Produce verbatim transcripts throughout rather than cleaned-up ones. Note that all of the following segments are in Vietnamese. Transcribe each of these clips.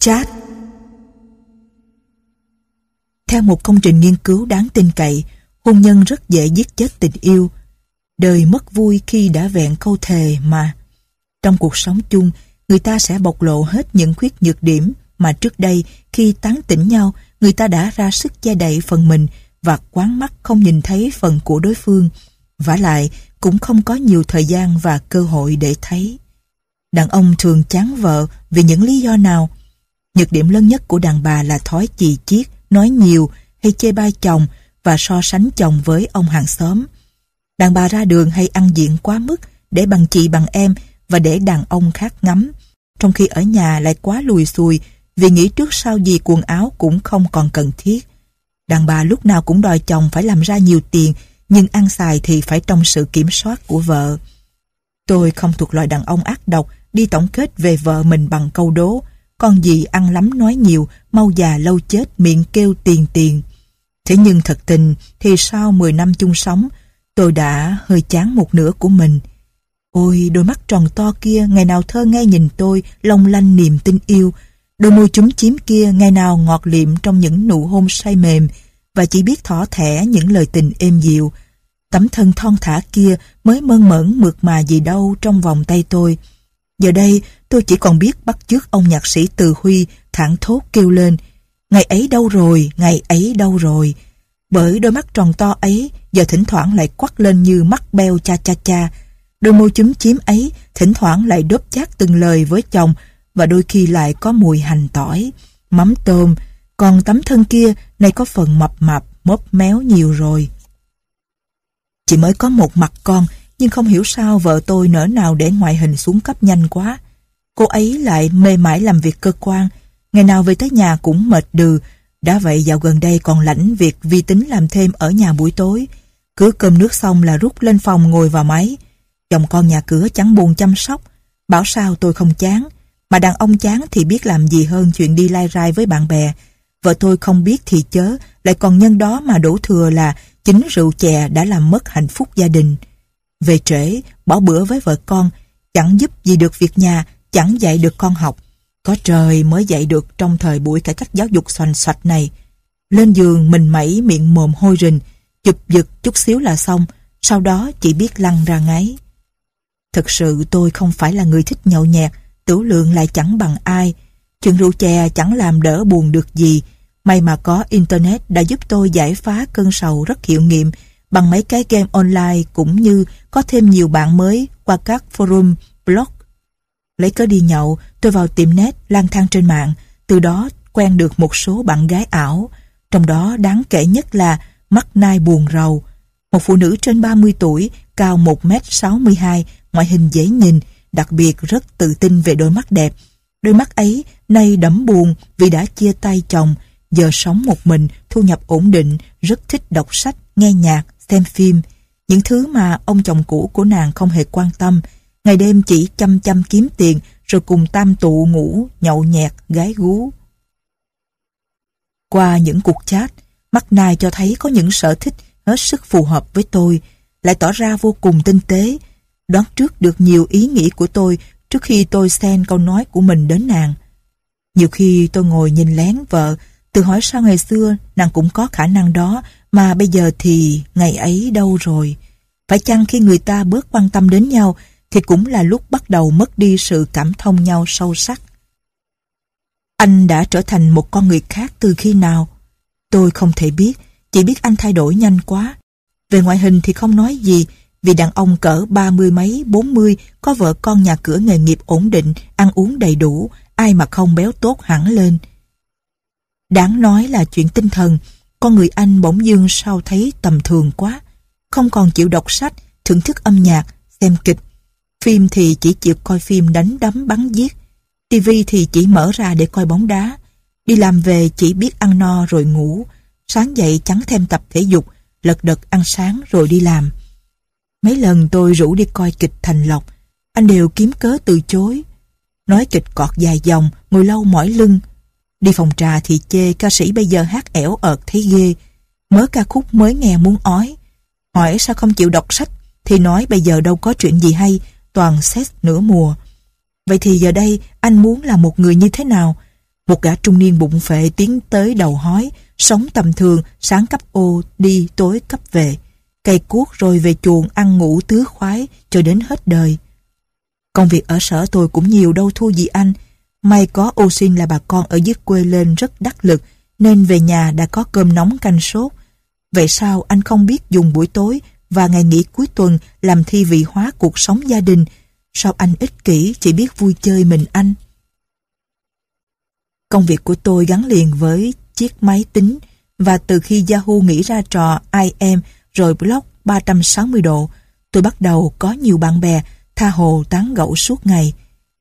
Chat. Theo một công trình nghiên cứu đáng tin cậy, hôn nhân rất dễ giết chết tình yêu. Đời mất vui khi đã vẹn câu thề mà. Trong cuộc sống chung, người ta sẽ bộc lộ hết những khuyết nhược điểm mà trước đây khi tán tỉnh nhau, người ta đã ra sức che đậy phần mình và quán mắt không nhìn thấy phần của đối phương. Vả lại, cũng không có nhiều thời gian và cơ hội để thấy. Đàn ông thường chán vợ vì những lý do nào? Nhược điểm lớn nhất của đàn bà là thói chì chiết, nói nhiều hay chê bai chồng và so sánh chồng với ông hàng xóm. Đàn bà ra đường hay ăn diện quá mức để bằng chị bằng em và để đàn ông khác ngắm, trong khi ở nhà lại quá lùi xùi vì nghĩ trước sau gì quần áo cũng không còn cần thiết. Đàn bà lúc nào cũng đòi chồng phải làm ra nhiều tiền, nhưng ăn xài thì phải trong sự kiểm soát của vợ. Tôi không thuộc loại đàn ông ác độc đi tổng kết về vợ mình bằng câu đố: con gì ăn lắm nói nhiều, mau già lâu chết, miệng kêu tiền tiền. Thế nhưng thật tình thì sau mười năm chung sống, tôi đã hơi chán một nửa của mình. Ôi, đôi mắt tròn to kia ngày nào thơ ngây nhìn tôi, long lanh niềm tin yêu. Đôi môi chúm chím kia ngày nào ngọt liệm trong những nụ hôn say mềm và chỉ biết thỏ thẻ những lời tình êm dịu. Tấm thân thon thả kia mới mơn mởn mượt mà gì đâu trong vòng tay tôi. Giờ đây tôi chỉ còn biết bắt chước ông nhạc sĩ Từ Huy thảng thốt kêu lên: ngày ấy đâu rồi, ngày ấy đâu rồi. Bởi đôi mắt tròn to ấy giờ thỉnh thoảng lại quắc lên như mắt beo cha cha cha. Đôi môi chúm chím ấy thỉnh thoảng lại đốp chát từng lời với chồng và đôi khi lại có mùi hành tỏi, mắm tôm. Còn tấm thân kia nay có phần mập mạp, móp méo nhiều rồi. Chỉ mới có một mặt con, nhưng không hiểu sao vợ tôi nỡ nào để ngoại hình xuống cấp nhanh quá. Cô ấy lại mê mải làm việc cơ quan, ngày nào về tới nhà cũng mệt đừ. Đã vậy dạo gần đây còn lãnh việc vi tính làm thêm ở nhà buổi tối. Cứ cơm nước xong là rút lên phòng ngồi vào máy. Chồng con nhà cửa chẳng buồn chăm sóc. Bảo sao tôi không chán. Mà đàn ông chán thì biết làm gì hơn chuyện đi lai rai với bạn bè. Vợ tôi không biết thì chớ, lại còn nhân đó mà đổ thừa là chính rượu chè đã làm mất hạnh phúc gia đình. Về trễ, bỏ bữa với vợ con, chẳng giúp gì được việc nhà, chẳng dạy được con học. Có trời mới dạy được trong thời buổi cải cách giáo dục xoành xoạch này. Lên giường mình mẩy miệng mồm hôi rình, chụp giật chút xíu là xong, sau đó chỉ biết lăn ra ngáy. Thực sự tôi không phải là người thích nhậu nhẹt, tửu lượng lại chẳng bằng ai. Chuyện rượu chè chẳng làm đỡ buồn được gì. May mà có Internet đã giúp tôi giải phá cơn sầu rất hiệu nghiệm bằng mấy cái game online, cũng như có thêm nhiều bạn mới qua các forum, blog. Lấy cớ đi nhậu, tôi vào tiệm net lang thang trên mạng, từ đó quen được một số bạn gái ảo. Trong đó đáng kể nhất là mắt nai buồn rầu. Một phụ nữ trên ba mươi tuổi, cao một mét sáu mươi hai, ngoại hình dễ nhìn, đặc biệt rất tự tin về đôi mắt đẹp. Đôi mắt ấy nay đẫm buồn vì đã chia tay chồng, giờ sống một mình, thu nhập ổn định, rất thích đọc sách, nghe nhạc, xem phim. Những thứ mà ông chồng cũ của nàng không hề quan tâm. Ngày đêm chỉ chăm chăm kiếm tiền rồi cùng tam tụ ngủ, nhậu nhẹt, gái gú. Qua những cuộc chat, mắt nai cho thấy có những sở thích hết sức phù hợp với tôi, lại tỏ ra vô cùng tinh tế, đoán trước được nhiều ý nghĩ của tôi trước khi tôi send câu nói của mình đến nàng. Nhiều khi tôi ngồi nhìn lén vợ, tự hỏi sao ngày xưa nàng cũng có khả năng đó, mà bây giờ thì ngày ấy đâu rồi. Phải chăng khi người ta bớt quan tâm đến nhau thì cũng là lúc bắt đầu mất đi sự cảm thông nhau sâu sắc. Anh đã trở thành một con người khác từ khi nào? Tôi không thể biết, chỉ biết anh thay đổi nhanh quá. Về ngoại hình thì không nói gì, vì đàn ông cỡ ba mươi mấy, bốn mươi, có vợ con nhà cửa nghề nghiệp ổn định, ăn uống đầy đủ, ai mà không béo tốt hẳn lên. Đáng nói là chuyện tinh thần, con người anh bỗng dưng sao thấy tầm thường quá, không còn chịu đọc sách, thưởng thức âm nhạc, xem kịch. Phim thì chỉ chịu coi phim đánh đấm bắn giết, tivi thì chỉ mở ra để coi bóng đá. Đi làm về chỉ biết ăn no rồi ngủ, sáng dậy chẳng thèm tập thể dục, lật đật ăn sáng rồi đi làm. Mấy lần tôi rủ đi coi kịch Thành Lộc, anh đều kiếm cớ từ chối. Nói kịch cọt dài dòng, ngồi lâu mỏi lưng. Đi phòng trà thì chê ca sĩ bây giờ hát ẻo ợt thấy ghê. Mớ ca khúc mới nghe muốn ói. Hỏi sao không chịu đọc sách thì nói bây giờ đâu có chuyện gì hay, toàn sex nửa mùa. Vậy thì giờ đây anh muốn là một người như thế nào? Một gã trung niên bụng phệ tiến tới đầu hói, sống tầm thường, sáng cấp ô, đi tối cấp về. Cây cuốc rồi về chuồng ăn ngủ tứ khoái cho đến hết đời. Công việc ở sở tôi cũng nhiều đâu thua gì anh. May có ô xin là bà con ở dưới quê lên rất đắc lực, nên về nhà đã có cơm nóng canh sốt. Vậy sao anh không biết dùng buổi tối và ngày nghỉ cuối tuần làm thi vị hóa cuộc sống gia đình? Sao anh ích kỷ chỉ biết vui chơi mình anh? Công việc của tôi gắn liền với chiếc máy tính, và từ khi Yahoo nghĩ ra trò I M rồi blog ba trăm sáu mươi độ, tôi bắt đầu có nhiều bạn bè, tha hồ tán gẫu suốt ngày.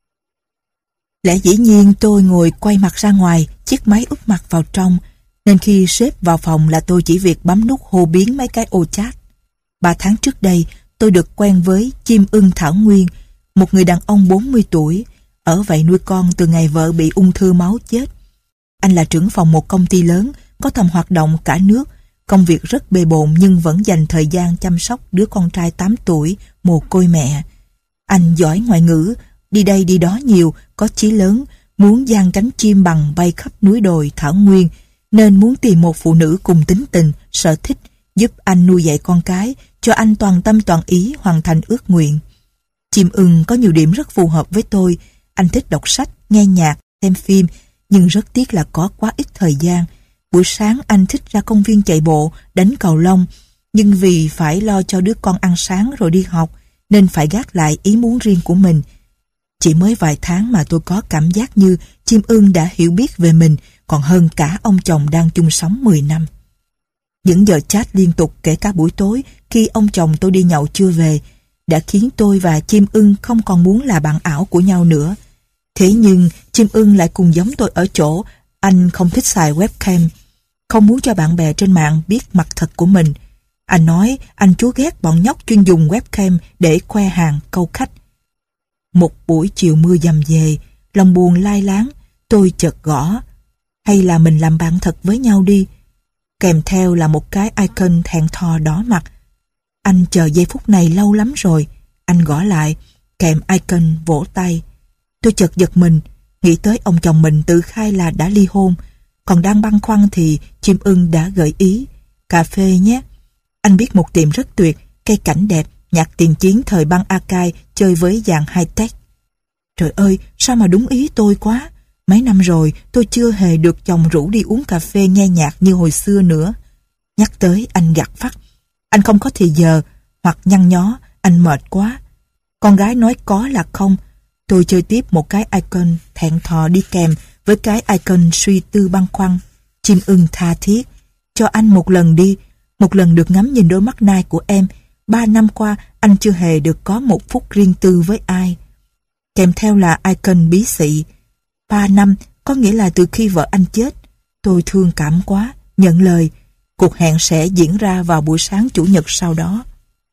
Lẽ dĩ nhiên tôi ngồi quay mặt ra ngoài, chiếc máy úp mặt vào trong, nên khi sếp vào phòng là tôi chỉ việc bấm nút hô biến mấy cái ô chat. Ba tháng trước đây, tôi được quen với Chim Ưng Thảo Nguyên, một người đàn ông bốn mươi tuổi, ở vậy nuôi con từ ngày vợ bị ung thư máu chết. Anh là trưởng phòng một công ty lớn, có tầm hoạt động cả nước, công việc rất bề bộn nhưng vẫn dành thời gian chăm sóc đứa con trai tám tuổi, mồ côi mẹ. Anh giỏi ngoại ngữ, đi đây đi đó nhiều, có chí lớn, muốn dang cánh chim bằng bay khắp núi đồi Thảo Nguyên, nên muốn tìm một phụ nữ cùng tính tình, sở thích, giúp anh nuôi dạy con cái, cho anh toàn tâm toàn ý hoàn thành ước nguyện. Chim Ưng có nhiều điểm rất phù hợp với tôi. Anh thích đọc sách, nghe nhạc, xem phim, nhưng rất tiếc là có quá ít thời gian. Buổi sáng anh thích ra công viên chạy bộ, đánh cầu lông, nhưng vì phải lo cho đứa con ăn sáng rồi đi học, nên phải gác lại ý muốn riêng của mình. Chỉ mới vài tháng mà tôi có cảm giác như Chim Ưng đã hiểu biết về mình còn hơn cả ông chồng đang chung sống mười năm. Những giờ chat liên tục, kể cả buổi tối khi ông chồng tôi đi nhậu chưa về, đã khiến tôi và Chim Ưng không còn muốn là bạn ảo của nhau nữa. Thế nhưng Chim Ưng lại cùng giống tôi ở chỗ anh không thích xài webcam, không muốn cho bạn bè trên mạng biết mặt thật của mình. Anh nói anh chúa ghét bọn nhóc chuyên dùng webcam để khoe hàng câu khách. Một buổi chiều mưa dầm về, lòng buồn lai láng, tôi chợt gõ: hay là mình làm bạn thật với nhau đi. Kèm theo là một cái icon thẹn thò đỏ mặt. Anh chờ giây phút này lâu lắm rồi. Anh gõ lại, kèm icon vỗ tay. Tôi chợt giật mình, nghĩ tới ông chồng mình tự khai là đã ly hôn. Còn đang băn khoăn thì Chim Ưng đã gợi ý: cà phê nhé. Anh biết một tiệm rất tuyệt, cây cảnh đẹp, nhạc tiền chiến thời băng archive, chơi với dạng high-tech. Trời ơi, sao mà đúng ý tôi quá. Mấy năm rồi tôi chưa hề được chồng rủ đi uống cà phê nghe nhạc như hồi xưa nữa. Nhắc tới anh gạt phắt. Anh không có thì giờ, hoặc nhăn nhó, anh mệt quá. Con gái nói có là không. Tôi chơi tiếp một cái icon thẹn thò đi kèm với cái icon suy tư băn khoăn. Chim Ưng tha thiết: cho anh một lần đi, một lần được ngắm nhìn đôi mắt nai của em. Ba năm qua anh chưa hề được có một phút riêng tư với ai. Kèm theo là icon bí xị. Ba năm có nghĩa là từ khi vợ anh chết. Tôi thương cảm quá, nhận lời. Cuộc hẹn sẽ diễn ra vào buổi sáng chủ nhật sau đó.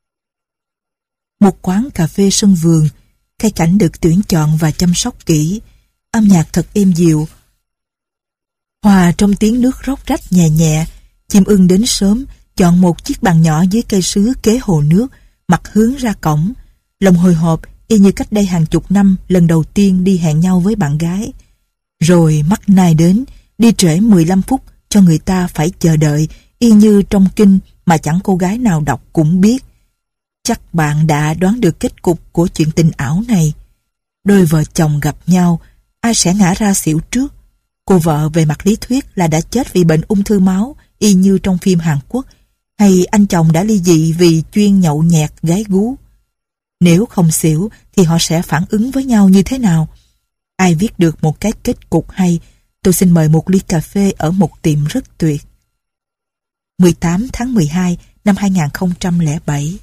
Một quán cà phê sân vườn, cây cảnh được tuyển chọn và chăm sóc kỹ, âm nhạc thật êm dịu, hòa trong tiếng nước róc rách nhẹ nhẹ. Chim Ưng đến sớm, chọn một chiếc bàn nhỏ dưới cây sứ kế hồ nước, mặt hướng ra cổng. Lòng hồi hộp y như cách đây hàng chục năm lần đầu tiên đi hẹn nhau với bạn gái. Rồi mắt nai đến, đi trễ mười lăm phút cho người ta phải chờ đợi, y như trong kinh mà chẳng cô gái nào đọc cũng biết. Chắc bạn đã đoán được kết cục của chuyện tình ảo này. Đôi vợ chồng gặp nhau, ai sẽ ngã ra xỉu trước? Cô vợ về mặt lý thuyết là đã chết vì bệnh ung thư máu, y như trong phim Hàn Quốc, hay anh chồng đã ly dị vì chuyên nhậu nhẹt gái gú? Nếu không xỉu thì họ sẽ phản ứng với nhau như thế nào? Ai viết được một cái kết cục hay? Tôi xin mời một ly cà phê ở một tiệm rất tuyệt. mười tám tháng mười hai năm hai nghìn không trăm lẻ bảy.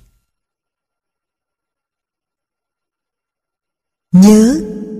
Nhớ.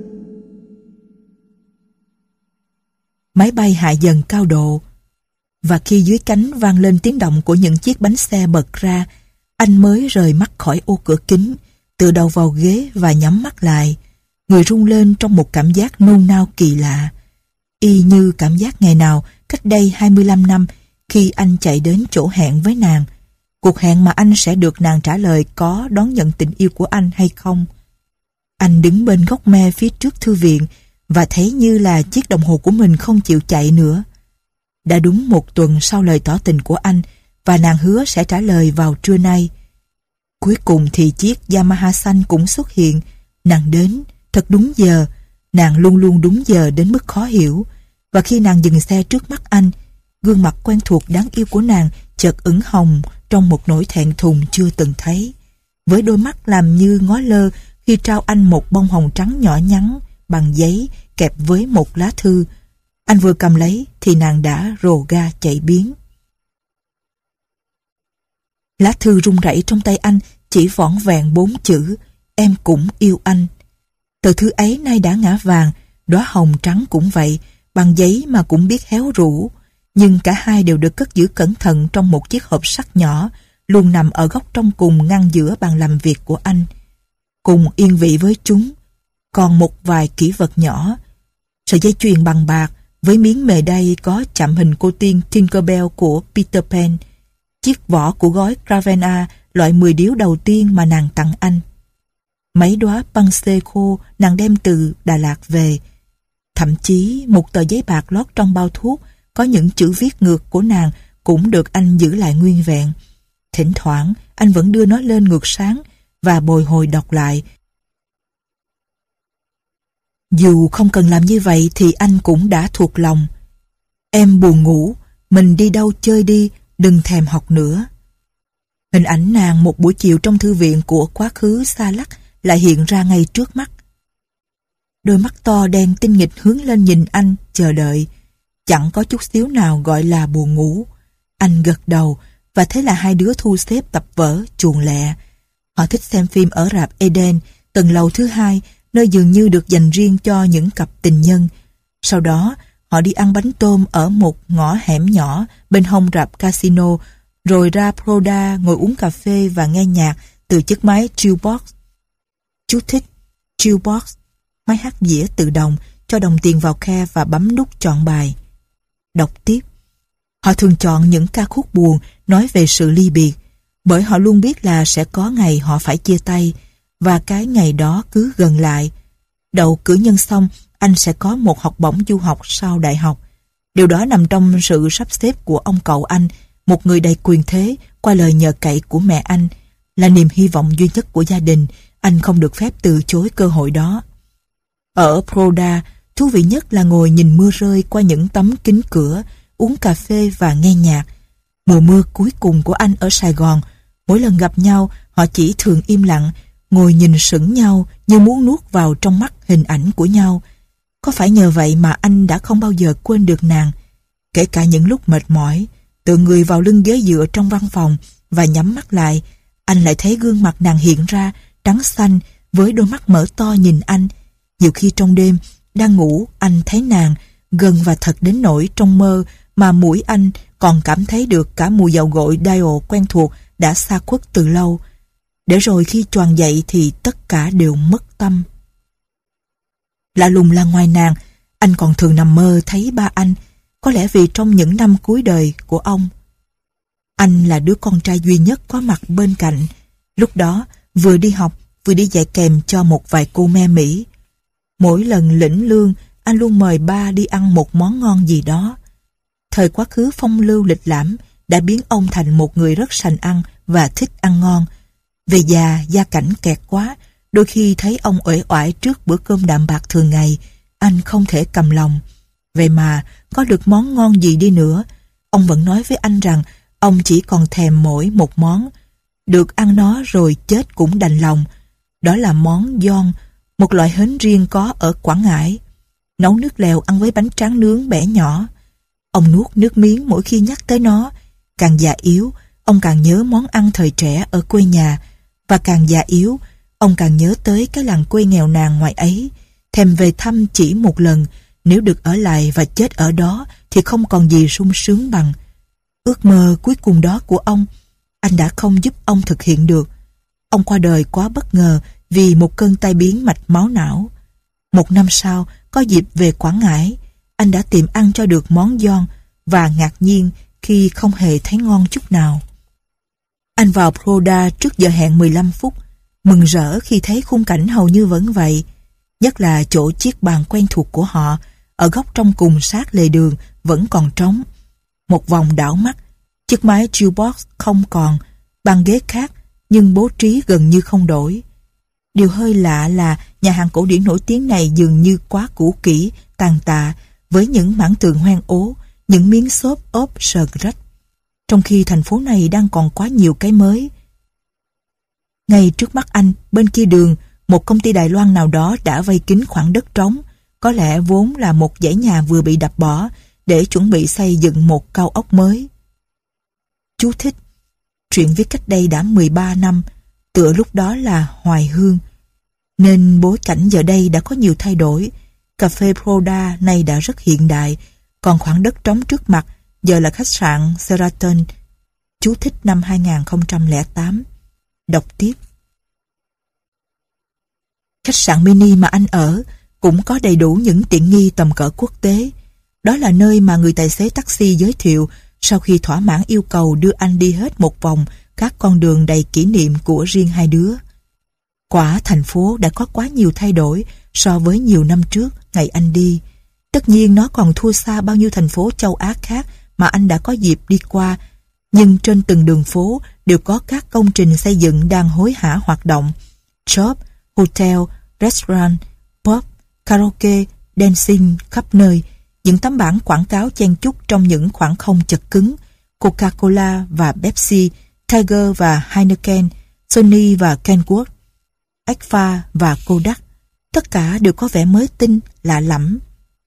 Máy bay hạ dần cao độ, và khi dưới cánh vang lên tiếng động của những chiếc bánh xe bật ra, anh mới rời mắt khỏi ô cửa kính, tựa đầu vào ghế và nhắm mắt lại. Người rung lên trong một cảm giác nôn nao kỳ lạ, y như cảm giác ngày nào cách đây hai mươi lăm năm khi anh chạy đến chỗ hẹn với nàng. Cuộc hẹn mà anh sẽ được nàng trả lời có đón nhận tình yêu của anh hay không. Anh đứng bên góc me phía trước thư viện và thấy như là chiếc đồng hồ của mình không chịu chạy nữa. Đã đúng một tuần sau lời tỏ tình của anh và nàng hứa sẽ trả lời vào trưa nay. Cuối cùng thì chiếc Yamaha xanh cũng xuất hiện. Nàng đến thật đúng giờ. Nàng luôn luôn đúng giờ đến mức khó hiểu. Và khi nàng dừng xe trước mắt anh, gương mặt quen thuộc đáng yêu của nàng chợt ửng hồng trong một nỗi thẹn thùng chưa từng thấy. Với đôi mắt làm như ngó lơ khi trao anh một bông hồng trắng nhỏ nhắn bằng giấy kẹp với một lá thư. Anh vừa cầm lấy thì nàng đã rồ ga chạy biến. Lá thư rung rẩy trong tay anh, chỉ vỏn vẹn bốn chữ: em cũng yêu anh. Tờ thư ấy nay đã ngã vàng, đóa hồng trắng cũng vậy, bằng giấy mà cũng biết héo rũ. Nhưng cả hai đều được cất giữ cẩn thận trong một chiếc hộp sắt nhỏ, luôn nằm ở góc trong cùng ngăn giữa bàn làm việc của anh. Cùng yên vị với chúng, còn một vài kỷ vật nhỏ. Sợi dây chuyền bằng bạc với miếng mề đay có chạm hình cô tiên Tinkerbell của Peter Pan. Chiếc vỏ của gói Ravenna, loại mười điếu đầu tiên mà nàng tặng anh. Mấy đóa băng xê khô nàng đem từ Đà Lạt về. Thậm chí một tờ giấy bạc lót trong bao thuốc có những chữ viết ngược của nàng cũng được anh giữ lại nguyên vẹn. Thỉnh thoảng anh vẫn đưa nó lên ngược sáng và bồi hồi đọc lại. Dù không cần làm như vậy thì anh cũng đã thuộc lòng. Em buồn ngủ, mình đi đâu chơi đi, đừng thèm học nữa. Hình ảnh nàng một buổi chiều trong thư viện của quá khứ xa lắc lại hiện ra ngay trước mắt. Đôi mắt to đen tinh nghịch hướng lên nhìn anh, chờ đợi. Chẳng có chút xíu nào gọi là buồn ngủ. Anh gật đầu, và thế là hai đứa thu xếp tập vở chuồn lẹ. Họ thích xem phim ở rạp Eden, tầng lầu thứ hai, nơi dường như được dành riêng cho những cặp tình nhân. Sau đó, họ đi ăn bánh tôm ở một ngõ hẻm nhỏ bên hông rạp casino, rồi ra Proda ngồi uống cà phê và nghe nhạc từ chiếc máy jukebox. Chú thích jukebox, máy hát dĩa tự động, cho đồng tiền vào khe và bấm nút chọn bài. Đọc tiếp. Họ thường chọn những ca khúc buồn nói về sự ly biệt, bởi họ luôn biết là sẽ có ngày họ phải chia tay, và cái ngày đó cứ gần lại. Đậu cử nhân xong, anh sẽ có một học bổng du học sau đại học. Điều đó nằm trong sự sắp xếp của ông cậu anh, một người đầy quyền thế, qua lời nhờ cậy của mẹ anh, là niềm hy vọng duy nhất của gia đình. Anh không được phép từ chối cơ hội đó. Ở Proda, thú vị nhất là ngồi nhìn mưa rơi qua những tấm kính cửa, uống cà phê và nghe nhạc. Mùa mưa cuối cùng của anh ở Sài Gòn, mỗi lần gặp nhau, họ chỉ thường im lặng, ngồi nhìn sững nhau như muốn nuốt vào trong mắt hình ảnh của nhau. Có phải nhờ vậy mà anh đã không bao giờ quên được nàng? Kể cả những lúc mệt mỏi, tựa người vào lưng ghế dựa trong văn phòng và nhắm mắt lại, anh lại thấy gương mặt nàng hiện ra, trắng xanh, với đôi mắt mở to nhìn anh. Nhiều khi trong đêm, đang ngủ, anh thấy nàng, gần và thật đến nỗi trong mơ mà mũi anh còn cảm thấy được cả mùi dầu gội Dior quen thuộc đã xa khuất từ lâu. Để rồi khi choàng dậy thì tất cả đều mất tâm. Lạ lùng là ngoài nàng, anh còn thường nằm mơ thấy ba anh, có lẽ vì trong những năm cuối đời của ông. Anh là đứa con trai duy nhất có mặt bên cạnh, lúc đó vừa đi học vừa đi dạy kèm cho một vài cô me Mỹ. Mỗi lần lĩnh lương, anh luôn mời ba đi ăn một món ngon gì đó. Thời quá khứ phong lưu lịch lãm đã biến ông thành một người rất sành ăn và thích ăn ngon. Về già, gia cảnh kẹt quá, đôi khi thấy ông uể oải trước bữa cơm đạm bạc thường ngày, anh không thể cầm lòng. Vậy mà, có được món ngon gì đi nữa, ông vẫn nói với anh rằng ông chỉ còn thèm mỗi một món. Được ăn nó rồi chết cũng đành lòng. Đó là món giòn, một loại hến riêng có ở Quảng Ngãi. Nấu nước lèo ăn với bánh tráng nướng bẻ nhỏ. Ông nuốt nước miếng mỗi khi nhắc tới nó. Càng già yếu, ông càng nhớ món ăn thời trẻ ở quê nhà. Và càng già yếu, ông càng nhớ tới cái làng quê nghèo nàn ngoài ấy. Thèm về thăm chỉ một lần, nếu được ở lại và chết ở đó thì không còn gì sung sướng bằng. Ước mơ cuối cùng đó của ông, anh đã không giúp ông thực hiện được. Ông qua đời quá bất ngờ vì một cơn tai biến mạch máu não. Một năm sau, có dịp về Quảng Ngãi, anh đã tìm ăn cho được món giòn và ngạc nhiên khi không hề thấy ngon chút nào. Anh vào Proda trước giờ hẹn mười lăm phút, mừng rỡ khi thấy khung cảnh hầu như vẫn vậy. Nhất là chỗ chiếc bàn quen thuộc của họ, ở góc trong cùng sát lề đường vẫn còn trống. Một vòng đảo mắt, chiếc máy jukebox không còn, bàn ghế khác, nhưng bố trí gần như không đổi. Điều hơi lạ là nhà hàng cổ điển nổi tiếng này dường như quá cũ kỹ, tàn tạ, với những mảng tường hoen ố, những miếng xốp ốp sờn rách. Trong khi thành phố này đang còn quá nhiều cái mới. Ngay trước mắt anh, bên kia đường, một công ty Đài Loan nào đó đã vây kín khoảng đất trống, có lẽ vốn là một dãy nhà vừa bị đập bỏ, để chuẩn bị xây dựng một cao ốc mới. Chú thích: truyện viết cách đây đã mười ba năm, tựa lúc đó là hoài hương, nên bối cảnh giờ đây đã có nhiều thay đổi. Cà phê Proda nay đã rất hiện đại, còn khoảng đất trống trước mặt giờ là khách sạn Sheraton. Chú thích năm hai nghìn không trăm lẻ tám. Đọc tiếp. Khách sạn mini mà anh ở cũng có đầy đủ những tiện nghi tầm cỡ quốc tế. Đó là nơi mà người tài xế taxi giới thiệu sau khi thỏa mãn yêu cầu đưa anh đi hết một vòng các con đường đầy kỷ niệm của riêng hai đứa. Quả thành phố đã có quá nhiều thay đổi so với nhiều năm trước ngày anh đi. Tất nhiên nó còn thua xa bao nhiêu thành phố châu Á khác mà anh đã có dịp đi qua, nhưng trên từng đường phố đều có các công trình xây dựng đang hối hả hoạt động. Shop, hotel, restaurant, pub, karaoke, dancing khắp nơi. Những tấm bảng quảng cáo chen chúc trong những khoảng không chật cứng. Coca-Cola và Pepsi, Tiger và Heineken, Sony và Kenwood, Agfa và Kodak. Tất cả đều có vẻ mới tinh, lạ lẫm.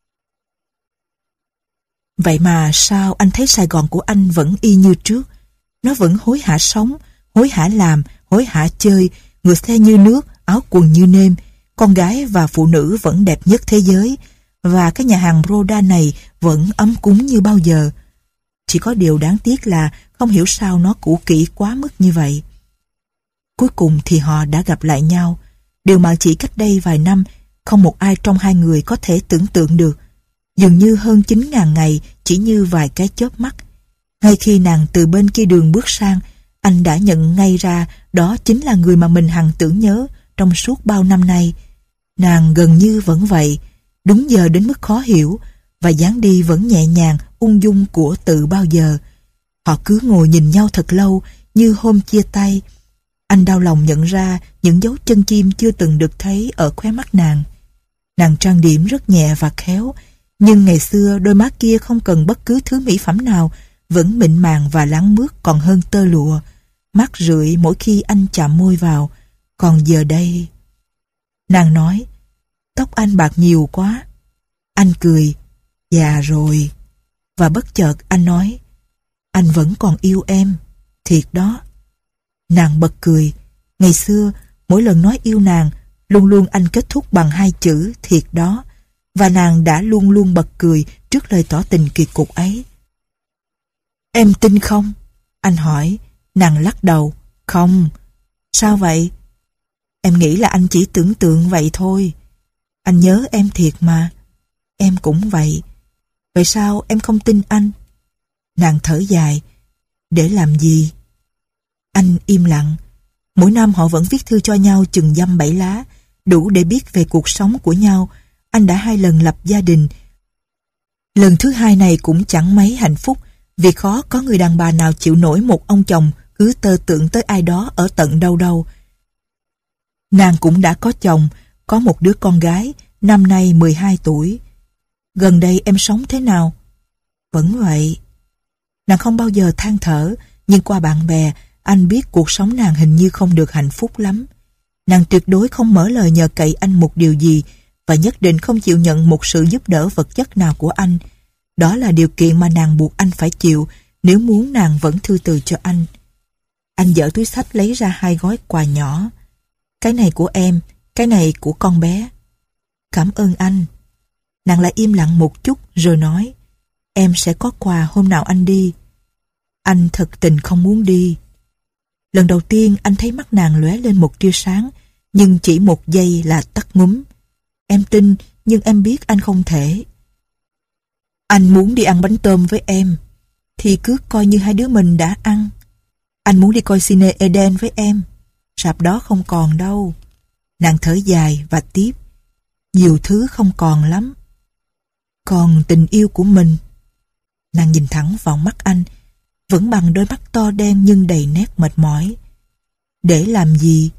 Vậy mà sao anh thấy Sài Gòn của anh vẫn y như trước? Nó vẫn hối hả sống, hối hả làm, hối hả chơi, ngựa xe như nước, áo quần như nêm. Con gái và phụ nữ vẫn đẹp nhất thế giới, và cái nhà hàng Broda này vẫn ấm cúng như bao giờ. Chỉ có điều đáng tiếc là không hiểu sao nó cũ kỹ quá mức như vậy. Cuối cùng thì họ đã gặp lại nhau, điều mà chỉ cách đây vài năm không một ai trong hai người có thể tưởng tượng được. Dường như hơn chín ngàn ngày chỉ như vài cái chớp mắt. Ngay khi nàng từ bên kia đường bước sang, anh đã nhận ngay ra đó chính là người mà mình hằng tưởng nhớ trong suốt bao năm nay. Nàng gần như vẫn vậy, đúng giờ đến mức khó hiểu, và dáng đi vẫn nhẹ nhàng, ung dung của tự bao giờ. Họ cứ ngồi nhìn nhau thật lâu, như hôm chia tay. Anh đau lòng nhận ra những dấu chân chim chưa từng được thấy ở khóe mắt nàng. Nàng trang điểm rất nhẹ và khéo, nhưng ngày xưa đôi má kia không cần bất cứ thứ mỹ phẩm nào, vẫn mịn màng và láng mướt còn hơn tơ lụa. Mắt rượi mỗi khi anh chạm môi vào. Còn giờ đây... Nàng nói, tóc anh bạc nhiều quá. Anh cười, già rồi. Và bất chợt anh nói, anh vẫn còn yêu em, thiệt đó. Nàng bật cười. Ngày xưa, mỗi lần nói yêu nàng, luôn luôn anh kết thúc bằng hai chữ thiệt đó. Và nàng đã luôn luôn bật cười trước lời tỏ tình kỳ cục ấy. Em tin không? Anh hỏi. Nàng lắc đầu. Không. Sao vậy? Em nghĩ là anh chỉ tưởng tượng vậy thôi. Anh nhớ em thiệt mà. Em cũng vậy. Vậy sao em không tin anh? Nàng thở dài. Để làm gì? Anh im lặng. Mỗi năm họ vẫn viết thư cho nhau chừng dăm bảy lá, đủ để biết về cuộc sống của nhau. Anh đã hai lần lập gia đình. Lần thứ hai này cũng chẳng mấy hạnh phúc, vì khó có người đàn bà nào chịu nổi một ông chồng cứ tơ tưởng tới ai đó ở tận đâu đâu. Nàng cũng đã có chồng, có một đứa con gái, năm nay mười hai tuổi. Gần đây em sống thế nào? Vẫn vậy. Nàng không bao giờ than thở, nhưng qua bạn bè, anh biết cuộc sống nàng hình như không được hạnh phúc lắm. Nàng tuyệt đối không mở lời nhờ cậy anh một điều gì, và nhất định không chịu nhận một sự giúp đỡ vật chất nào của anh. Đó là điều kiện mà nàng buộc anh phải chịu nếu muốn nàng vẫn thư từ cho anh. Anh dở túi xách lấy ra hai gói quà nhỏ. Cái này của em, cái này của con bé. Cảm ơn anh. Nàng lại im lặng một chút rồi nói, em sẽ có quà hôm nào anh đi. Anh thật tình không muốn đi. Lần đầu tiên anh thấy mắt nàng lóe lên một tia sáng, nhưng chỉ một giây là tắt ngúm. Em tin, nhưng em biết anh không thể. Anh muốn đi ăn bánh tôm với em, thì cứ coi như hai đứa mình đã ăn. Anh muốn đi coi Cine Eden với em, rạp đó không còn đâu. Nàng thở dài và tiếp. Nhiều thứ không còn lắm. Còn tình yêu của mình. Nàng nhìn thẳng vào mắt anh, vẫn bằng đôi mắt to đen nhưng đầy nét mệt mỏi. Để làm gì?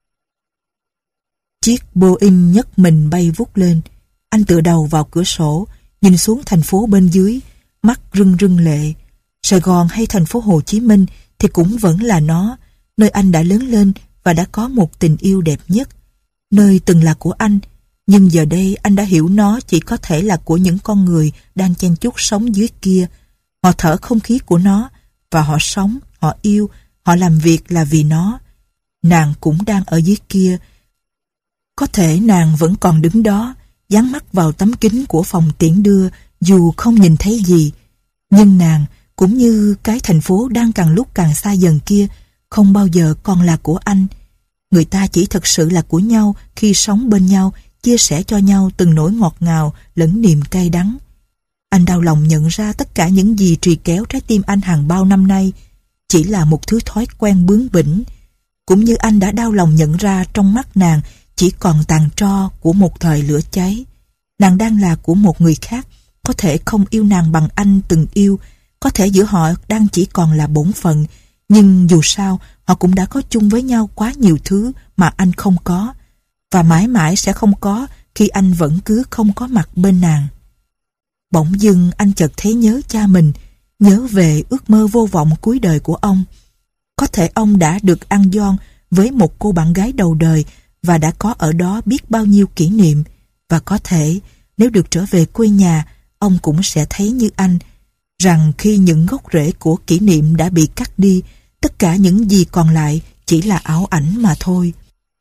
Chiếc Boeing nhấc mình bay vút lên. Anh tựa đầu vào cửa sổ, nhìn xuống thành phố bên dưới, mắt rưng rưng lệ. Sài Gòn hay thành phố Hồ Chí Minh thì cũng vẫn là nó, nơi anh đã lớn lên và đã có một tình yêu đẹp nhất. Nơi từng là của anh, nhưng giờ đây anh đã hiểu nó chỉ có thể là của những con người đang chen chúc sống dưới kia. Họ thở không khí của nó, và họ sống, họ yêu, họ làm việc là vì nó. Nàng cũng đang ở dưới kia. Có thể nàng vẫn còn đứng đó, dán mắt vào tấm kính của phòng tiễn đưa, dù không nhìn thấy gì. Nhưng nàng, cũng như cái thành phố đang càng lúc càng xa dần kia, không bao giờ còn là của anh. Người ta chỉ thực sự là của nhau khi sống bên nhau, chia sẻ cho nhau từng nỗi ngọt ngào lẫn niềm cay đắng. Anh đau lòng nhận ra tất cả những gì trì kéo trái tim anh hàng bao năm nay chỉ là một thứ thói quen bướng bỉnh. Cũng như anh đã đau lòng nhận ra trong mắt nàng chỉ còn tàn tro của một thời lửa cháy. Nàng đang là của một người khác, có thể không yêu nàng bằng anh từng yêu, có thể giữa họ đang chỉ còn là bổn phận, nhưng dù sao họ cũng đã có chung với nhau quá nhiều thứ mà anh không có, và mãi mãi sẽ không có khi anh vẫn cứ không có mặt bên nàng. Bỗng dưng anh chợt thấy nhớ cha mình, nhớ về ước mơ vô vọng cuối đời của ông. Có thể ông đã được ăn giòn với một cô bạn gái đầu đời và đã có ở đó biết bao nhiêu kỷ niệm, và có thể nếu được trở về quê nhà, ông cũng sẽ thấy như anh, rằng khi những gốc rễ của kỷ niệm đã bị cắt đi, tất cả những gì còn lại chỉ là ảo ảnh mà thôi.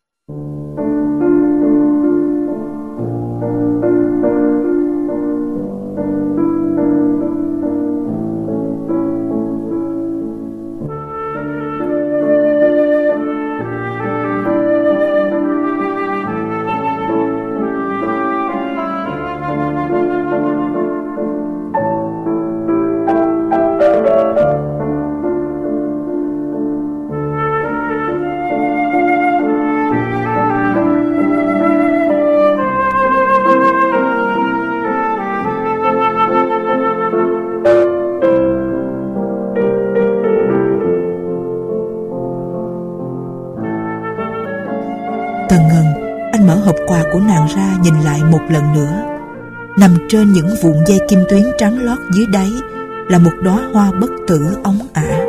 Tần ngần, anh mở hộp quà của nàng ra nhìn lại một lần nữa. Nằm trên những vụn dây kim tuyến trắng lót dưới đáy là một đóa hoa bất tử óng ả.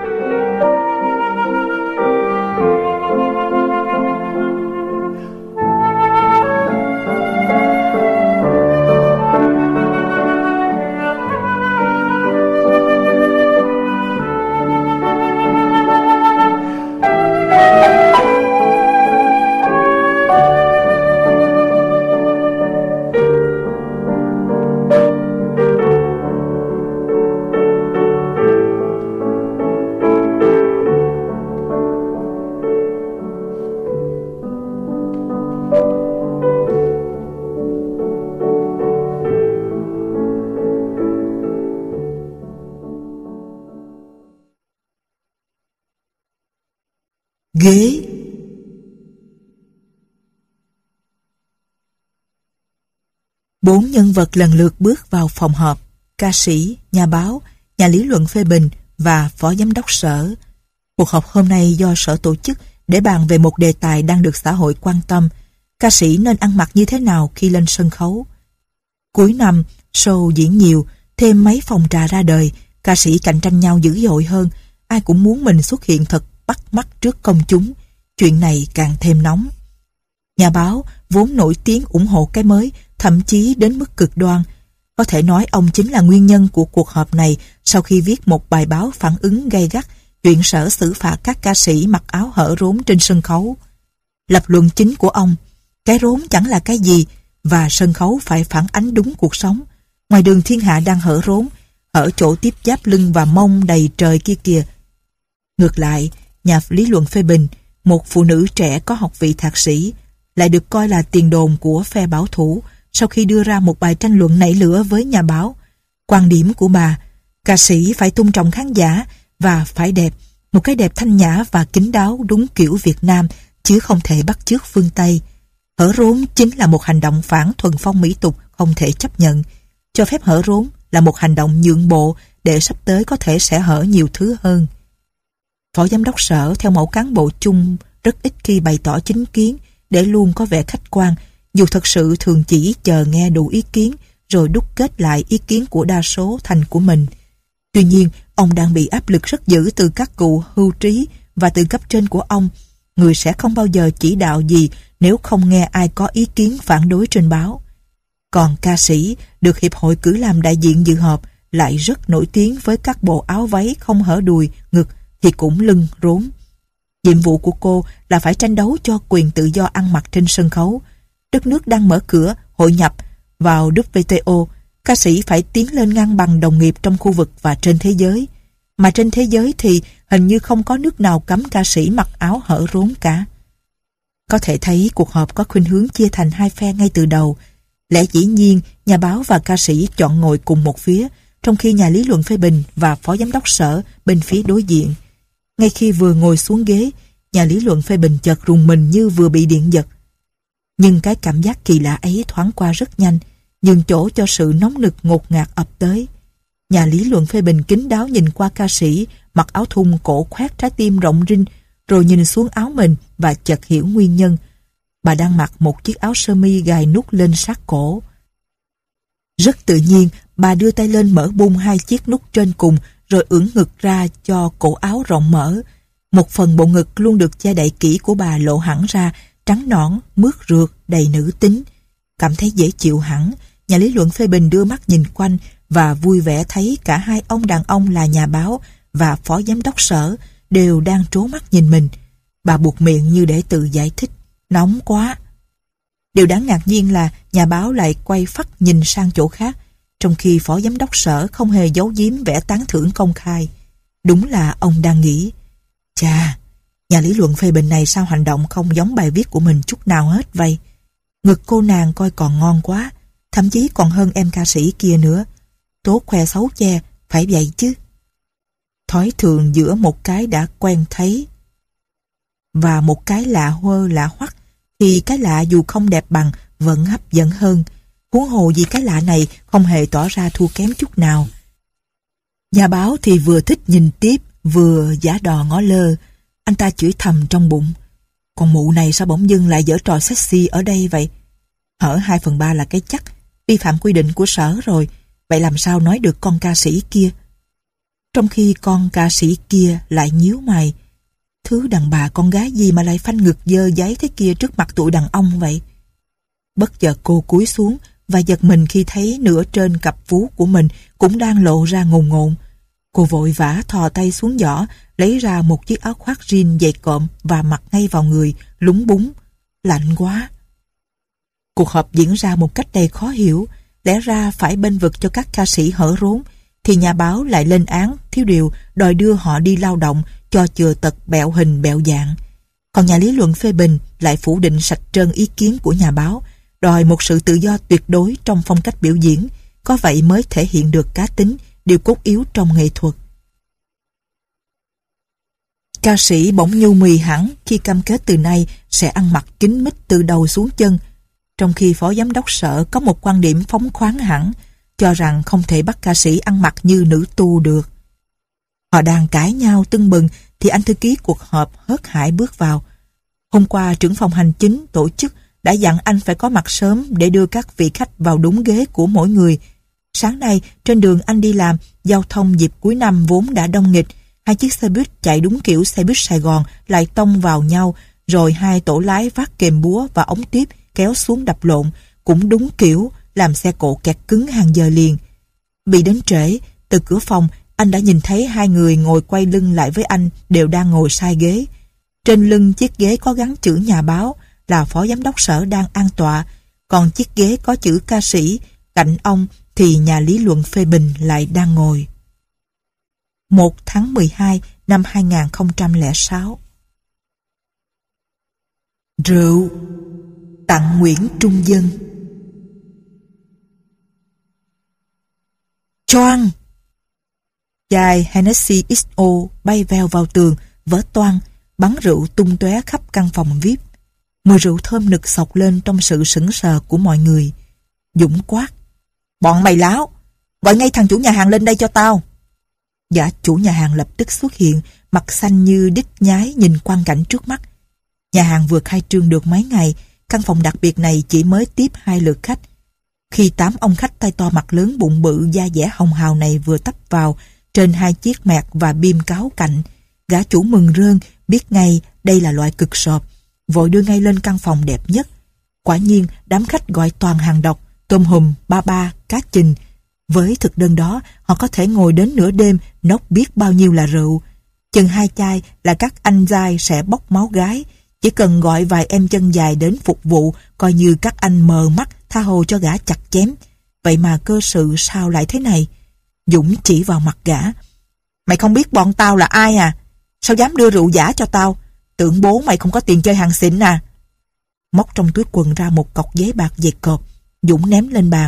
Ghế. Bốn nhân vật lần lượt bước vào phòng họp: ca sĩ, nhà báo, nhà lý luận phê bình và phó giám đốc sở. Cuộc họp hôm nay do sở tổ chức để bàn về một đề tài đang được xã hội quan tâm: ca sĩ nên ăn mặc như thế nào khi lên sân khấu. Cuối năm, show diễn nhiều, thêm mấy phòng trà ra đời, ca sĩ cạnh tranh nhau dữ dội hơn, ai cũng muốn mình xuất hiện thật bắt mắt trước công chúng. Chuyện này càng thêm nóng. Nhà báo vốn nổi tiếng ủng hộ cái mới, thậm chí đến mức cực đoan. Có thể nói ông chính là nguyên nhân của cuộc họp này sau khi viết một bài báo phản ứng gay gắt chuyện sở xử phạt các ca sĩ mặc áo hở rốn trên sân khấu. Lập luận chính của ông: cái rốn chẳng là cái gì và sân khấu phải phản ánh đúng cuộc sống. Ngoài đường thiên hạ đang hở rốn, ở chỗ tiếp giáp lưng và mông đầy trời kia kìa. Ngược lại, nhà lý luận phê bình, một phụ nữ trẻ có học vị thạc sĩ, lại được coi là tiền đồn của phe bảo thủ sau khi đưa ra một bài tranh luận nảy lửa với nhà báo. Quan điểm của bà: ca sĩ phải tôn trọng khán giả và phải đẹp, một cái đẹp thanh nhã và kín đáo đúng kiểu Việt Nam, chứ không thể bắt chước phương Tây. Hở rốn chính là một hành động phản thuần phong mỹ tục không thể chấp nhận. Cho phép hở rốn là một hành động nhượng bộ để sắp tới có thể sẽ hở nhiều thứ hơn. Phó giám đốc sở theo mẫu cán bộ chung rất ít khi bày tỏ chính kiến để luôn có vẻ khách quan, dù thật sự thường chỉ chờ nghe đủ ý kiến rồi đúc kết lại ý kiến của đa số thành của mình. Tuy nhiên, ông đang bị áp lực rất dữ từ các cụ hưu trí và từ cấp trên của ông. Người sẽ không bao giờ chỉ đạo gì nếu không nghe ai có ý kiến phản đối trên báo. Còn ca sĩ được hiệp hội cử làm đại diện dự họp lại rất nổi tiếng với các bộ áo váy không hở đùi, ngực thì cũng lưng rốn. Nhiệm vụ của cô là phải tranh đấu cho quyền tự do ăn mặc trên sân khấu. Đất nước đang mở cửa, hội nhập vào W T O, ca sĩ phải tiến lên ngang bằng đồng nghiệp trong khu vực và trên thế giới. Mà trên thế giới thì hình như không có nước nào cấm ca sĩ mặc áo hở rốn cả. Có thể thấy cuộc họp có khuynh hướng chia thành hai phe ngay từ đầu. Lẽ dĩ nhiên, nhà báo và ca sĩ chọn ngồi cùng một phía, trong khi nhà lý luận phê bình và phó giám đốc sở bên phía đối diện. Ngay khi vừa ngồi xuống ghế, nhà lý luận phê bình chợt rùng mình như vừa bị điện giật. Nhưng cái cảm giác kỳ lạ ấy thoáng qua rất nhanh, nhường chỗ cho sự nóng nực ngột ngạt ập tới. Nhà lý luận phê bình kín đáo nhìn qua ca sĩ mặc áo thun cổ khoét trái tim rộng rinh, rồi nhìn xuống áo mình và chợt hiểu nguyên nhân. Bà đang mặc một chiếc áo sơ mi gài nút lên sát cổ. Rất tự nhiên, bà đưa tay lên mở bung hai chiếc nút trên cùng rồi ưỡn ngực ra cho cổ áo rộng mở. Một phần bộ ngực luôn được che đậy kỹ của bà lộ hẳn ra, trắng nõn, mướt rượt, đầy nữ tính. Cảm thấy dễ chịu hẳn, nhà lý luận phê bình đưa mắt nhìn quanh và vui vẻ thấy cả hai ông đàn ông là nhà báo và phó giám đốc sở đều đang trố mắt nhìn mình. Bà buộc miệng như để tự giải thích. Nóng quá. Điều đáng ngạc nhiên là nhà báo lại quay phắt nhìn sang chỗ khác, trong khi phó giám đốc sở không hề giấu giếm vẻ tán thưởng công khai. Đúng là ông đang nghĩ, chà, nhà lý luận phê bình này sao hành động không giống bài viết của mình chút nào hết vậy? Ngực cô nàng coi còn ngon quá, thậm chí còn hơn em ca sĩ kia nữa. Tốt khoe xấu che, phải vậy chứ. Thói thường giữa một cái đã quen thấy và một cái lạ hơ lạ hoắc thì cái lạ dù không đẹp bằng vẫn hấp dẫn hơn. Huống hồ gì cái lạ này không hề tỏ ra thua kém chút nào. Nhà báo thì vừa thích nhìn tiếp vừa giả đò ngó lơ. Anh ta chửi thầm trong bụng, con mụ này sao bỗng dưng lại giở trò sexy ở đây vậy? Hở hai phần ba là cái chắc, vi phạm quy định của sở rồi, vậy làm sao nói được con ca sĩ kia? Trong khi con ca sĩ kia lại nhíu mày, thứ đàn bà con gái gì mà lại phanh ngực dơ dáy thế kia trước mặt tụi đàn ông vậy? Bất chợt cô cúi xuống và giật mình khi thấy nửa trên cặp vú của mình cũng đang lộ ra ngồn ngộn. Cô vội vã thò tay xuống giỏ, lấy ra một chiếc áo khoác jean dày cộm và mặc ngay vào người, lúng búng. Lạnh quá. Cuộc họp diễn ra một cách đầy khó hiểu. Lẽ ra phải bênh vực cho các ca sĩ hở rốn, thì nhà báo lại lên án thiếu điều đòi đưa họ đi lao động cho chừa tật bẹo hình bẹo dạng. Còn nhà lý luận phê bình lại phủ định sạch trơn ý kiến của nhà báo, đòi một sự tự do tuyệt đối trong phong cách biểu diễn, có vậy mới thể hiện được cá tính, điều cốt yếu trong nghệ thuật. Ca sĩ bỗng nhu mì hẳn khi cam kết từ nay sẽ ăn mặc kín mít từ đầu xuống chân, trong khi phó giám đốc sở có một quan điểm phóng khoáng hẳn, cho rằng không thể bắt ca sĩ ăn mặc như nữ tu được. Họ đang cãi nhau tưng bừng thì anh thư ký cuộc họp hớt hải bước vào. Hôm qua trưởng phòng hành chính tổ chức đã dặn anh phải có mặt sớm để đưa các vị khách vào đúng ghế của mỗi người. Sáng nay trên đường anh đi làm, giao thông dịp cuối năm vốn đã đông nghịch, hai chiếc xe buýt chạy đúng kiểu xe buýt Sài Gòn lại tông vào nhau, rồi hai tổ lái vác kềm búa và ống tiếp kéo xuống đập lộn, cũng đúng kiểu làm xe cộ kẹt cứng hàng giờ liền. Bị đến trễ, từ cửa phòng anh đã nhìn thấy hai người ngồi quay lưng lại với anh đều đang ngồi sai ghế. Trên lưng chiếc ghế có gắn chữ nhà báo là phó giám đốc sở đang an tọa, còn chiếc ghế có chữ ca sĩ cạnh ông thì nhà lý luận phê bình lại đang ngồi. một tháng mười hai năm hai nghìn không trăm lẻ sáu. Rượu tặng Nguyễn Trung Dân. Choang! Chai Hennessy ích o bay veo vào tường, vỡ toang, bắn rượu tung tóe khắp căn phòng víp. Mùi rượu thơm nực xộc lên trong sự sững sờ của mọi người. Dũng quát: "Bọn mày láo, gọi ngay thằng chủ nhà hàng lên đây cho tao." Gã chủ nhà hàng lập tức xuất hiện, mặt xanh như đít nhái nhìn quang cảnh trước mắt. Nhà hàng vừa khai trương được mấy ngày, căn phòng đặc biệt này chỉ mới tiếp hai lượt khách. Khi tám ông khách tay to mặt lớn bụng bự da dẻ hồng hào này vừa tấp vào trên hai chiếc mẹt và bim cáo cạnh, gã chủ mừng rơn biết ngay đây là loại cực sộp, vội đưa ngay lên căn phòng đẹp nhất. Quả nhiên đám khách gọi toàn hàng độc, tôm hùm, ba ba, cá chình. Với thực đơn đó, họ có thể ngồi đến nửa đêm nốc biết bao nhiêu là rượu. Chừng hai chai là các anh giai sẽ bốc máu gái. Chỉ cần gọi vài em chân dài đến phục vụ, coi như các anh mờ mắt tha hồ cho gã chặt chém. Vậy mà cơ sự sao lại thế này? Dũng chỉ vào mặt gã: "Mày không biết bọn tao là ai à? Sao dám đưa rượu giả cho tao? Tưởng bố mày không có tiền chơi hàng xịn à?" Móc trong túi quần ra một cọc giấy bạc dệt cộp, Dũng ném lên bàn: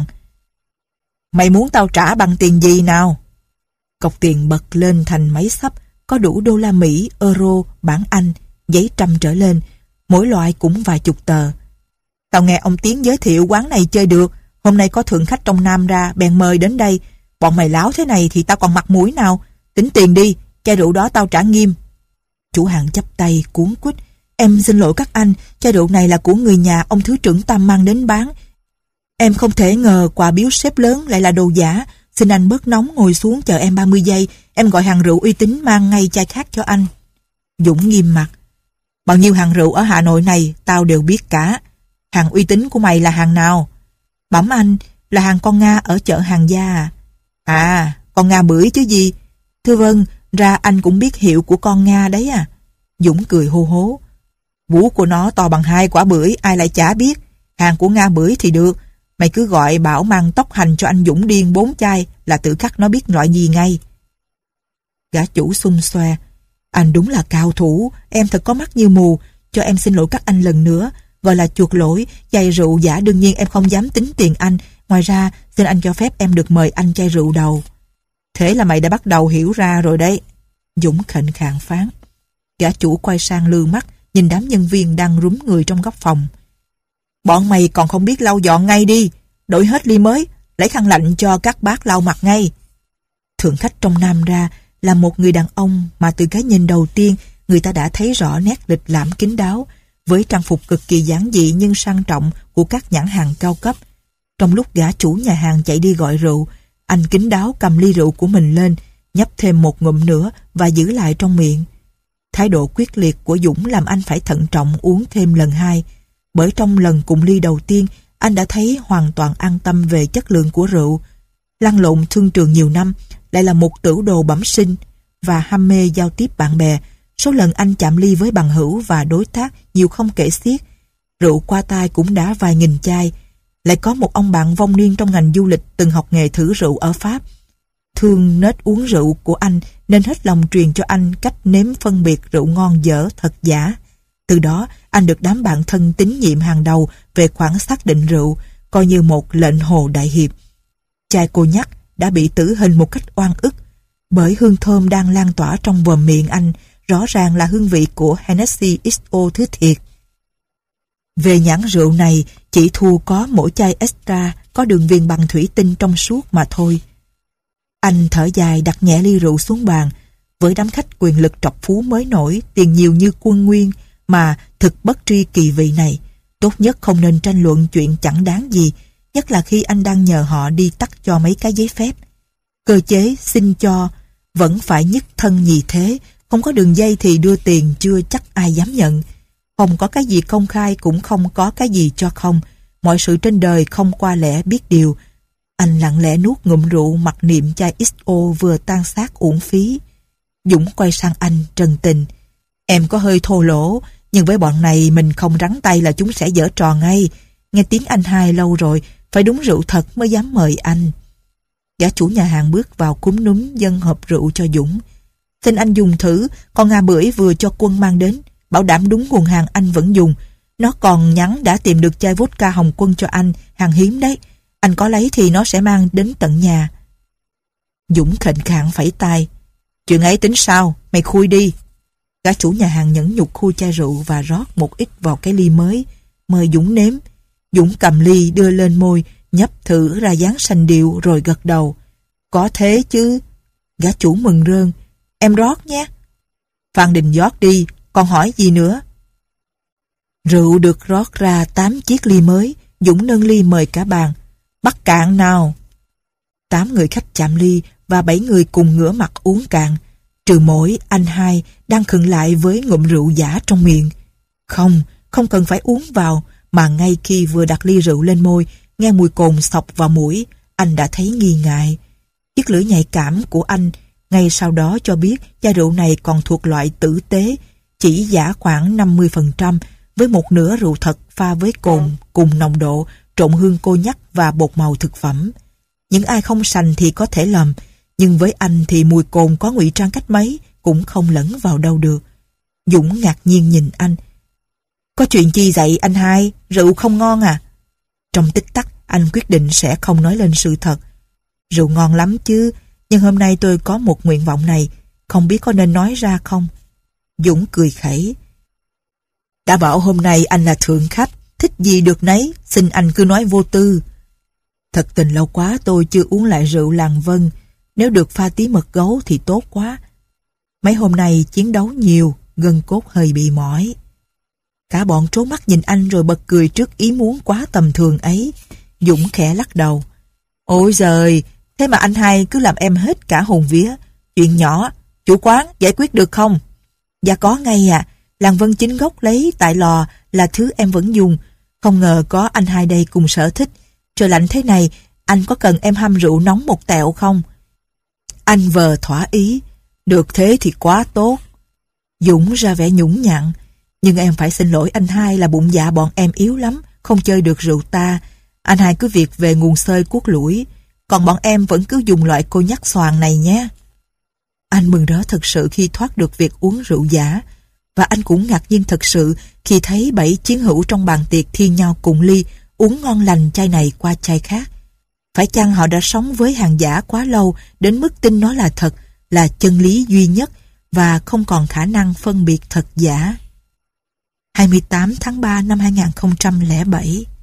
"Mày muốn tao trả bằng tiền gì nào?" Cọc tiền bật lên thành mấy xấp, có đủ đô la Mỹ, euro, bảng Anh, giấy trăm trở lên, mỗi loại cũng vài chục tờ. "Tao nghe ông Tiến giới thiệu quán này chơi được, hôm nay có thượng khách trong Nam ra, bèn mời đến đây. Bọn mày láo thế này thì tao còn mặt mũi nào? Tính tiền đi, chai rượu đó tao trả nghiêm." Chủ hàng chắp tay cuống quýt: "Em xin lỗi các anh, chai rượu này là của người nhà ông thứ trưởng Tam mang đến bán. Em không thể ngờ quà biếu sếp lớn lại là đồ giả. Xin anh bớt nóng ngồi xuống chờ em ba mươi giây, em gọi hàng rượu uy tín mang ngay chai khác cho anh." Dũng nghiêm mặt: "Bao nhiêu hàng rượu ở Hà Nội này tao đều biết cả. Hàng uy tín của mày là hàng nào?" "Bẩm anh, là hàng con Nga ở chợ Hàng Gia à." "À, con Nga bưởi chứ gì." "Thưa vâng, ra anh cũng biết hiệu của con Nga đấy à." Dũng cười hô hố: "Vú của nó to bằng hai quả bưởi, ai lại chả biết. Hàng của Nga bưởi thì được. Mày cứ gọi bảo mang tóc hành cho anh Dũng điên bốn chai là tự khắc nó biết loại gì ngay." Gã chủ xung xoe: "Anh đúng là cao thủ, em thật có mắt như mù. Cho em xin lỗi các anh lần nữa, gọi là chuộc lỗi. Chai rượu giả đương nhiên em không dám tính tiền anh. Ngoài ra, xin anh cho phép em được mời anh chai rượu đầu." "Thế là mày đã bắt đầu hiểu ra rồi đấy." Dũng khệnh khạng phán. Gã chủ quay sang lư mắt, nhìn đám nhân viên đang rúm người trong góc phòng: "Bọn mày còn không biết lau dọn ngay đi, đổi hết ly mới, lấy khăn lạnh cho các bác lau mặt ngay." Thượng khách trong Nam ra là một người đàn ông mà từ cái nhìn đầu tiên người ta đã thấy rõ nét lịch lãm kín đáo, với trang phục cực kỳ giản dị nhưng sang trọng của các nhãn hàng cao cấp. Trong lúc gã chủ nhà hàng chạy đi gọi rượu, anh kín đáo cầm ly rượu của mình lên, nhấp thêm một ngụm nữa và giữ lại trong miệng. Thái độ quyết liệt của Dũng làm anh phải thận trọng uống thêm lần hai, bởi trong lần cùng ly đầu tiên anh đã thấy hoàn toàn an tâm về chất lượng của rượu. Lăn lộn thương trường nhiều năm, lại là một tửu đồ bẩm sinh và ham mê giao tiếp bạn bè, số lần anh chạm ly với bằng hữu và đối tác nhiều không kể xiết. Rượu qua tai cũng đã vài nghìn chai. Lại có một ông bạn vong niên trong ngành du lịch từng học nghề thử rượu ở Pháp. Thương nết uống rượu của anh nên hết lòng truyền cho anh cách nếm phân biệt rượu ngon dở thật giả. Từ đó anh được đám bạn thân tín nhiệm hàng đầu về khoản xác định rượu, coi như một lệnh hồ đại hiệp. Chai cô nhắc đã bị tử hình một cách oan ức, bởi hương thơm đang lan tỏa trong vòm miệng anh rõ ràng là hương vị của Hennessy ích o thứ thiệt. Về nhãn rượu này chỉ thua có mỗi chai extra có đường viền bằng thủy tinh trong suốt mà thôi. Anh thở dài đặt nhẹ ly rượu xuống bàn. Với đám khách quyền lực trọc phú mới nổi, tiền nhiều như quân nguyên mà thực bất tri kỳ vị này, tốt nhất không nên tranh luận chuyện chẳng đáng gì, nhất là khi anh đang nhờ họ đi tắt cho mấy cái giấy phép. Cơ chế xin cho vẫn phải nhất thân nhì thế, không có đường dây thì đưa tiền chưa chắc ai dám nhận. Không có cái gì công khai cũng không có cái gì cho không. Mọi sự trên đời không qua lẽ biết điều. Anh lặng lẽ nuốt ngụm rượu mặc niệm chai ích o vừa tan xác uổng phí. Dũng quay sang anh trần tình: "Em có hơi thô lỗ, nhưng với bọn này mình không rắn tay là chúng sẽ giở trò ngay. Nghe tiếng anh hai lâu rồi, phải đúng rượu thật mới dám mời anh." Gã chủ nhà hàng bước vào cúm núm dâng hộp rượu cho Dũng: "Xin anh dùng thử, con Nga bưởi vừa cho Quân mang đến, bảo đảm đúng nguồn hàng anh vẫn dùng. Nó còn nhắn đã tìm được chai vodka Hồng Quân cho anh, hàng hiếm đấy. Anh có lấy thì nó sẽ mang đến tận nhà." Dũng khệnh khạng phẩy tay: "Chuyện ấy tính sao, mày khui đi." Gã chủ nhà hàng nhẫn nhục khui chai rượu và rót một ít vào cái ly mới, mời Dũng nếm. Dũng cầm ly đưa lên môi, nhấp thử ra dáng sành điệu rồi gật đầu. Có thế chứ. Gã chủ mừng rơn. Em rót nhé. Phan Đình rót đi, còn hỏi gì nữa? Rượu được rót ra tám chiếc ly mới. Dũng nâng ly mời cả bàn. Bắt cạn nào. Tám người khách chạm ly và bảy người cùng ngửa mặt uống cạn, trừ mỗi anh hai đang khựng lại với ngụm rượu giả trong miệng. Không, không cần phải uống vào, mà ngay khi vừa đặt ly rượu lên môi, nghe mùi cồn xộc vào mũi, anh đã thấy nghi ngại. Chiếc lưỡi nhạy cảm của anh ngay sau đó cho biết chai rượu này còn thuộc loại tử tế, chỉ giả khoảng năm mươi phần trăm, với một nửa rượu thật pha với cồn cùng nồng độ, trộn hương cô nhắc và bột màu thực phẩm. Những ai không sành thì có thể lầm, nhưng với anh thì mùi cồn có ngụy trang cách mấy cũng không lẫn vào đâu được. Dũng ngạc nhiên nhìn anh. Có chuyện chi vậy anh hai? Rượu không ngon à? Trong tích tắc anh quyết định sẽ không nói lên sự thật. Rượu ngon lắm chứ, nhưng hôm nay tôi có một nguyện vọng này, không biết có nên nói ra không? Dũng cười khẩy. Đã bảo hôm nay anh là thượng khách, thích gì được nấy, xin anh cứ nói vô tư. Thật tình lâu quá tôi chưa uống lại rượu làng Vân, nếu được pha tí mật gấu thì tốt quá. Mấy hôm nay chiến đấu nhiều, gân cốt hơi bị mỏi. Cả bọn trố mắt nhìn anh rồi bật cười trước ý muốn quá tầm thường ấy. Dũng khẽ lắc đầu. Ôi giời, thế mà anh hai cứ làm em hết cả hồn vía. Chuyện nhỏ, chủ quán giải quyết được không? Dạ có ngay à, làng Vân chính gốc lấy tại lò là thứ em vẫn dùng. Không ngờ có anh hai đây cùng sở thích. Trời lạnh thế này, anh có cần em hâm rượu nóng một tẹo không? Anh vờ thỏa ý. Được thế thì quá tốt. Dũng ra vẻ nhũng nhặn. Nhưng em phải xin lỗi anh hai là bụng dạ bọn em yếu lắm, không chơi được rượu ta. Anh hai cứ việc về nguồn xơi cuốc lũi, còn bọn em vẫn cứ dùng loại cô nhắc xoàn này nhé. Anh mừng rỡ thật sự khi thoát được việc uống rượu giả, và anh cũng ngạc nhiên thật sự khi thấy bảy chiến hữu trong bàn tiệc thi nhau cùng ly, uống ngon lành chai này qua chai khác. Phải chăng họ đã sống với hàng giả quá lâu đến mức tin nó là thật, là chân lý duy nhất và không còn khả năng phân biệt thật giả? hai mươi tám tháng ba năm hai nghìn không trăm lẻ bảy